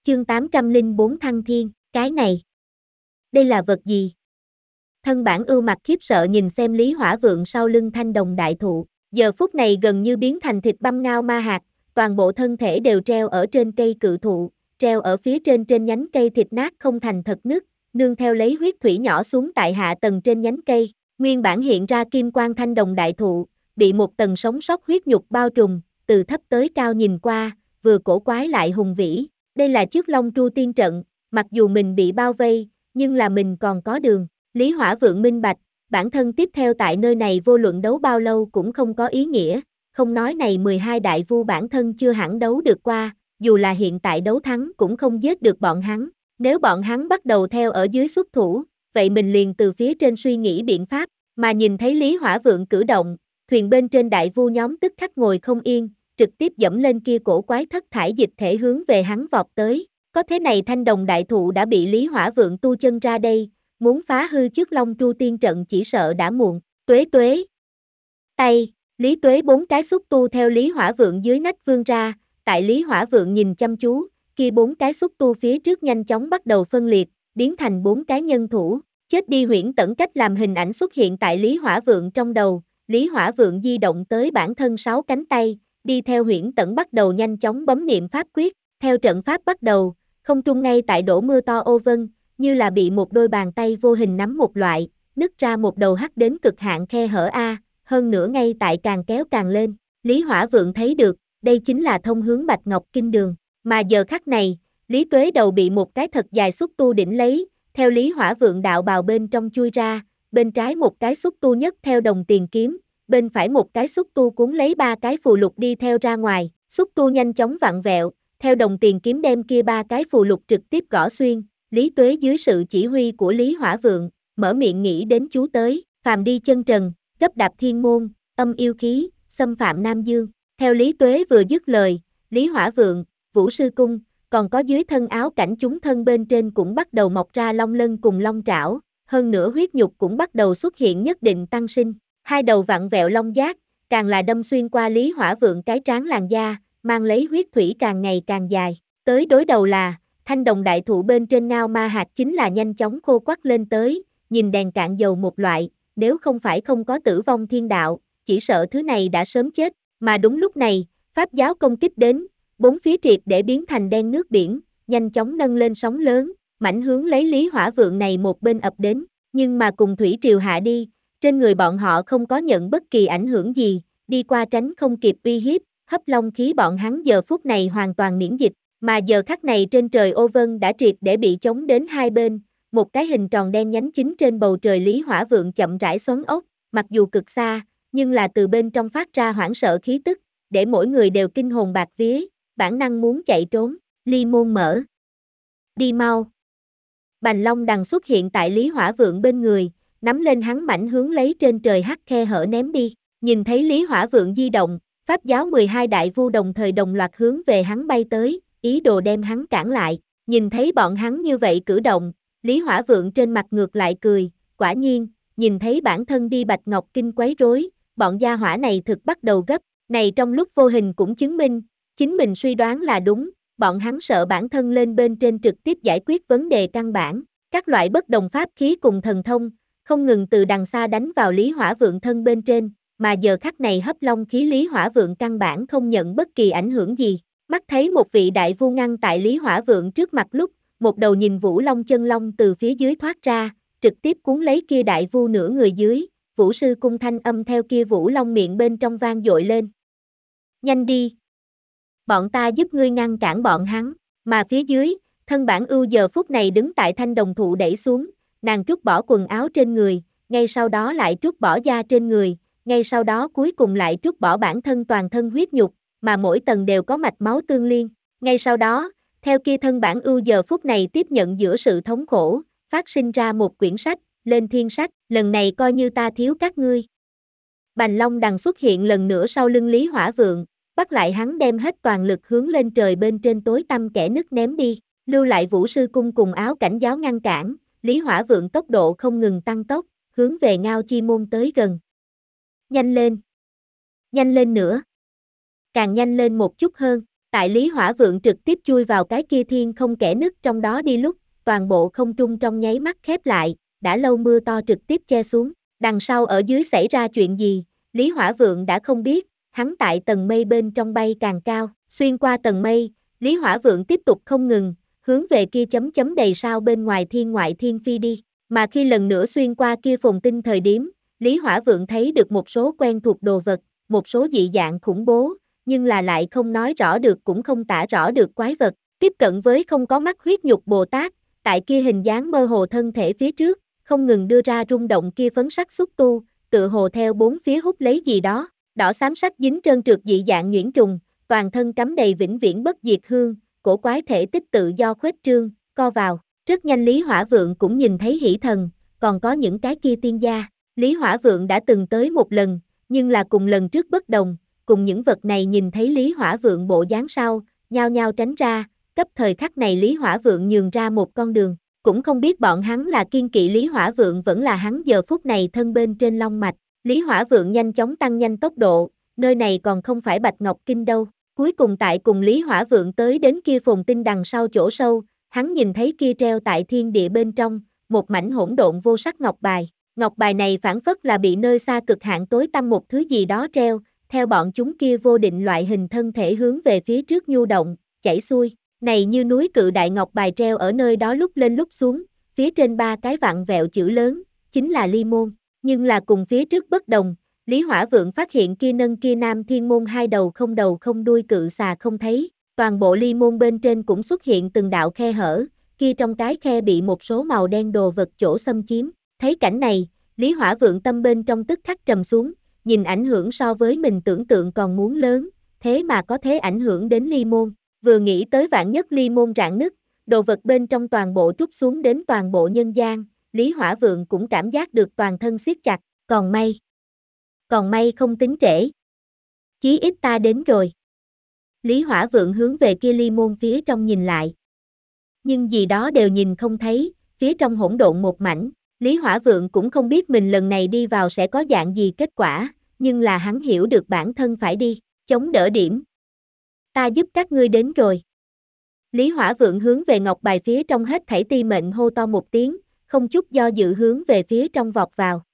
Chương 804 Thăng Thiên, cái này. Đây là vật gì? Thân bản ưu mặt khiếp sợ nhìn xem Lý Hỏa Vượng sau lưng thanh đồng đại thụ, giờ phút này gần như biến thành thịt băm ngao ma hạt, toàn bộ thân thể đều treo ở trên cây cự thụ, treo ở phía trên nhánh cây thịt nát không thành thật nứt, nương theo lấy huyết thủy nhỏ xuống tại hạ tầng trên nhánh cây, nguyên bản hiện ra kim quang thanh đồng đại thụ, bị một tầng sống sót huyết nhục bao trùm, từ thấp tới cao nhìn qua, vừa cổ quái lại hùng vĩ. Đây là chiếc Long Tru tiên trận, mặc dù mình bị bao vây, nhưng là mình còn có đường. Lý Hỏa Vượng minh bạch, bản thân tiếp theo tại nơi này vô luận đấu bao lâu cũng không có ý nghĩa, không nói này 12 đại vu bản thân chưa hẳn đấu được qua, dù là hiện tại đấu thắng cũng không giết được bọn hắn. Nếu bọn hắn bắt đầu theo ở dưới xuất thủ, vậy mình liền từ phía trên suy nghĩ biện pháp, mà nhìn thấy Lý Hỏa Vượng cử động, thuyền bên trên đại vu nhóm tức khắc ngồi không yên, trực tiếp dẫm lên kia cổ quái thất thải dịch thể hướng về hắn vọt tới. Có thế này thanh đồng đại thụ đã bị Lý Hỏa Vượng tu chân ra đây, muốn phá hư chiếc Long Tru tiên trận chỉ sợ đã muộn. Tuế tuế. Tay, Lý Tuế 4 cái xúc tu theo Lý Hỏa Vượng dưới nách vươn ra, tại Lý Hỏa Vượng nhìn chăm chú, kia 4 cái xúc tu phía trước nhanh chóng bắt đầu phân liệt, biến thành 4 cái nhân thủ. Chết đi huyễn tẩn cách làm hình ảnh xuất hiện tại Lý Hỏa Vượng trong đầu, Lý Hỏa Vượng di động tới bản thân 6 cánh tay, đi theo huyễn tẩn bắt đầu nhanh chóng bấm niệm pháp quyết, theo trận pháp bắt đầu, không trung ngay tại đổ mưa to ô vân, như là bị một đôi bàn tay vô hình nắm một loại, nứt ra một đầu hắc đến cực hạn khe hở A, hơn nữa ngay tại càng kéo càng lên, Lý Hỏa Vượng thấy được, đây chính là thông hướng Bạch Ngọc Kinh Đường, mà giờ khắc này, Lý Tuế đầu bị một cái thật dài xúc tu đỉnh lấy, theo Lý Hỏa Vượng đạo bào bên trong chui ra, bên trái một cái xúc tu nhất theo đồng tiền kiếm, bên phải một cái xúc tu cuốn lấy 3 cái phù lục đi theo ra ngoài, xúc tu nhanh chóng vặn vẹo, theo đồng tiền kiếm đem kia 3 cái phù lục trực tiếp gõ xuyên, Lý Tuế dưới sự chỉ huy của Lý Hỏa Vượng, mở miệng nghĩ đến chú tới, phàm đi chân trần, gấp đạp thiên môn, âm yêu khí, xâm phạm Nam Dương, theo Lý Tuế vừa dứt lời, Lý Hỏa Vượng, Vũ Sư Cung, còn có dưới thân áo cảnh chúng thân bên trên cũng bắt đầu mọc ra long lân cùng long trảo, hơn nữa huyết nhục cũng bắt đầu xuất hiện nhất định tăng sinh. Hai đầu vặn vẹo long giác, càng là đâm xuyên qua Lý Hỏa Vượng cái trán làn da, mang lấy huyết thủy càng ngày càng dài. Tới đối đầu là, thanh đồng đại thụ bên trên ngao ma hạt chính là nhanh chóng khô quắt lên tới, nhìn đèn cạn dầu một loại, nếu không phải không có tử vong thiên đạo, chỉ sợ thứ này đã sớm chết. Mà đúng lúc này, pháp giáo công kích đến, bốn phía triệt để biến thành đen nước biển, nhanh chóng nâng lên sóng lớn, mãnh hướng lấy Lý Hỏa Vượng này một bên ập đến, nhưng mà cùng thủy triều hạ đi, trên người bọn họ không có nhận bất kỳ ảnh hưởng gì, đi qua tránh không kịp uy hiếp, hấp long khí bọn hắn giờ phút này hoàn toàn miễn dịch, mà giờ khắc này trên trời ô vân đã triệt để bị chống đến hai bên, một cái hình tròn đen nhánh chính trên bầu trời Lý Hỏa Vượng chậm rãi xoắn ốc, mặc dù cực xa, nhưng là từ bên trong phát ra hoảng sợ khí tức, để mỗi người đều kinh hồn bạt vía, bản năng muốn chạy trốn, ly môn mở. Đi mau. Bành Long Đằng xuất hiện tại Lý Hỏa Vượng bên người, nắm lên hắn mảnh hướng lấy trên trời hắc khe hở ném đi, nhìn thấy Lý Hỏa Vượng di động, pháp giáo 12 đại vu đồng thời đồng loạt hướng về hắn bay tới, ý đồ đem hắn cản lại, nhìn thấy bọn hắn như vậy cử động, Lý Hỏa Vượng trên mặt ngược lại cười, quả nhiên, nhìn thấy bản thân đi Bạch Ngọc Kinh quấy rối, bọn gia hỏa này thực bắt đầu gấp, này trong lúc vô hình cũng chứng minh, chính mình suy đoán là đúng, bọn hắn sợ bản thân lên bên trên trực tiếp giải quyết vấn đề căn bản, các loại bất đồng pháp khí cùng thần thông, không ngừng từ đằng xa đánh vào Lý Hỏa Vượng thân bên trên, mà giờ khắc này hấp long khí Lý Hỏa Vượng căn bản không nhận bất kỳ ảnh hưởng gì. Mắt thấy một vị đại vu ngăn tại Lý Hỏa Vượng trước mặt lúc, một đầu nhìn Vũ Long chân long từ phía dưới thoát ra, trực tiếp cuốn lấy kia đại vu nửa người dưới, Vũ Sư Cung thanh âm theo kia Vũ Long miệng bên trong vang dội lên. Nhanh đi! Bọn ta giúp ngươi ngăn cản bọn hắn, mà phía dưới, thân bản ưu giờ phút này đứng tại thanh đồng thụ đẩy xuống, nàng trút bỏ quần áo trên người, ngay sau đó lại trút bỏ da trên người, ngay sau đó cuối cùng lại trút bỏ bản thân toàn thân huyết nhục, mà mỗi tầng đều có mạch máu tương liên, ngay sau đó, theo kia thân bản ưu giờ phút này tiếp nhận giữa sự thống khổ, phát sinh ra một quyển sách, Lên Thiên Sách, lần này coi như ta thiếu các ngươi. Bành Long Đằng xuất hiện lần nữa sau lưng Lý Hỏa Vượng, bắt lại hắn đem hết toàn lực hướng lên trời bên trên tối tăm kẽ nứt ném đi, lưu lại Vũ Sư Cung cùng áo cảnh giáo ngăn cản, Lý Hỏa Vượng tốc độ không ngừng tăng tốc, hướng về Ngao Chi Môn tới gần. Nhanh lên nữa, càng nhanh lên một chút hơn, Tại Lý Hỏa Vượng trực tiếp chui vào cái kia thiên không kẽ nứt trong đó đi lúc, toàn bộ không trung trong nháy mắt khép lại, đã lâu mưa to trực tiếp che xuống. Đằng sau ở dưới xảy ra chuyện gì, Lý Hỏa Vượng đã không biết, hắn tại tầng mây bên trong bay càng cao, xuyên qua tầng mây, Lý Hỏa Vượng tiếp tục không ngừng, hướng về kia chấm chấm đầy sao bên ngoài ngoại thiên phi đi, mà khi lần nữa xuyên qua kia phồn tinh thời điểm, Lý Hỏa Vượng thấy được một số quen thuộc đồ vật, một số dị dạng khủng bố, nhưng là lại không nói rõ được cũng không tả rõ được quái vật, tiếp cận với không có mắt huyết nhục Bồ Tát, tại kia hình dáng mơ hồ thân thể phía trước, không ngừng đưa ra rung động kia phấn sắc xúc tu, tự hồ theo bốn phía hút lấy gì đó, đỏ xám sắc dính trơn trượt dị dạng nhuyễn trùng, toàn thân cắm đầy vĩnh viễn bất diệt hương, cổ quái thể tích tự do khuếch trương, co vào, rất nhanh Lý Hỏa Vượng cũng nhìn thấy hỷ thần, còn có những cái kia tiên gia, Lý Hỏa Vượng đã từng tới một lần, nhưng là cùng lần trước bất đồng, cùng những vật này nhìn thấy Lý Hỏa Vượng bộ dáng sau, nhao nhao tránh ra, cấp thời khắc này Lý Hỏa Vượng nhường ra một con đường, cũng không biết bọn hắn là kiên kỵ Lý Hỏa Vượng vẫn là hắn giờ phút này thân bên trên long mạch, Lý Hỏa Vượng nhanh chóng tăng nhanh tốc độ, nơi này còn không phải Bạch Ngọc Kinh đâu, cuối cùng tại cùng Lý Hỏa Vượng tới đến kia phồn tinh đằng sau chỗ sâu, hắn nhìn thấy kia treo tại thiên địa bên trong, một mảnh hỗn độn vô sắc ngọc bài này phảng phất là bị nơi xa cực hạn tối tăm một thứ gì đó treo, theo bọn chúng kia vô định loại hình thân thể hướng về phía trước nhu động, chảy xuôi, này như núi cự đại ngọc bài treo ở nơi đó lúc lên lúc xuống, phía trên ba cái vặn vẹo chữ lớn, chính là Ly Môn, nhưng là cùng phía trước bất đồng, Lý Hỏa Vượng phát hiện kia nâng kia nam thiên môn hai đầu không đuôi cự xà không thấy, toàn bộ Ly Môn bên trên cũng xuất hiện từng đạo khe hở, kia trong cái khe bị một số màu đen đồ vật chỗ xâm chiếm, thấy cảnh này, Lý Hỏa Vượng tâm bên trong tức khắc trầm xuống, nhìn ảnh hưởng so với mình tưởng tượng còn muốn lớn, thế mà có thể ảnh hưởng đến Ly Môn, vừa nghĩ tới vạn nhất Ly Môn rạn nứt, đồ vật bên trong toàn bộ trút xuống đến toàn bộ nhân gian, Lý Hỏa Vượng cũng cảm giác được toàn thân siết chặt, còn may không tính trễ. Chí ít ta đến rồi. Lý Hỏa Vượng hướng về kia Ly Môn phía trong nhìn lại. Nhưng gì đó đều nhìn không thấy, phía trong hỗn độn một mảnh, Lý Hỏa Vượng cũng không biết mình lần này đi vào sẽ có dạng gì kết quả, nhưng là hắn hiểu được bản thân phải đi, chống đỡ điểm. Ta giúp các ngươi đến rồi. Lý Hỏa Vượng hướng về ngọc bài phía trong hết thảy ti mệnh hô to một tiếng, không chút do dự hướng về phía trong vọt vào.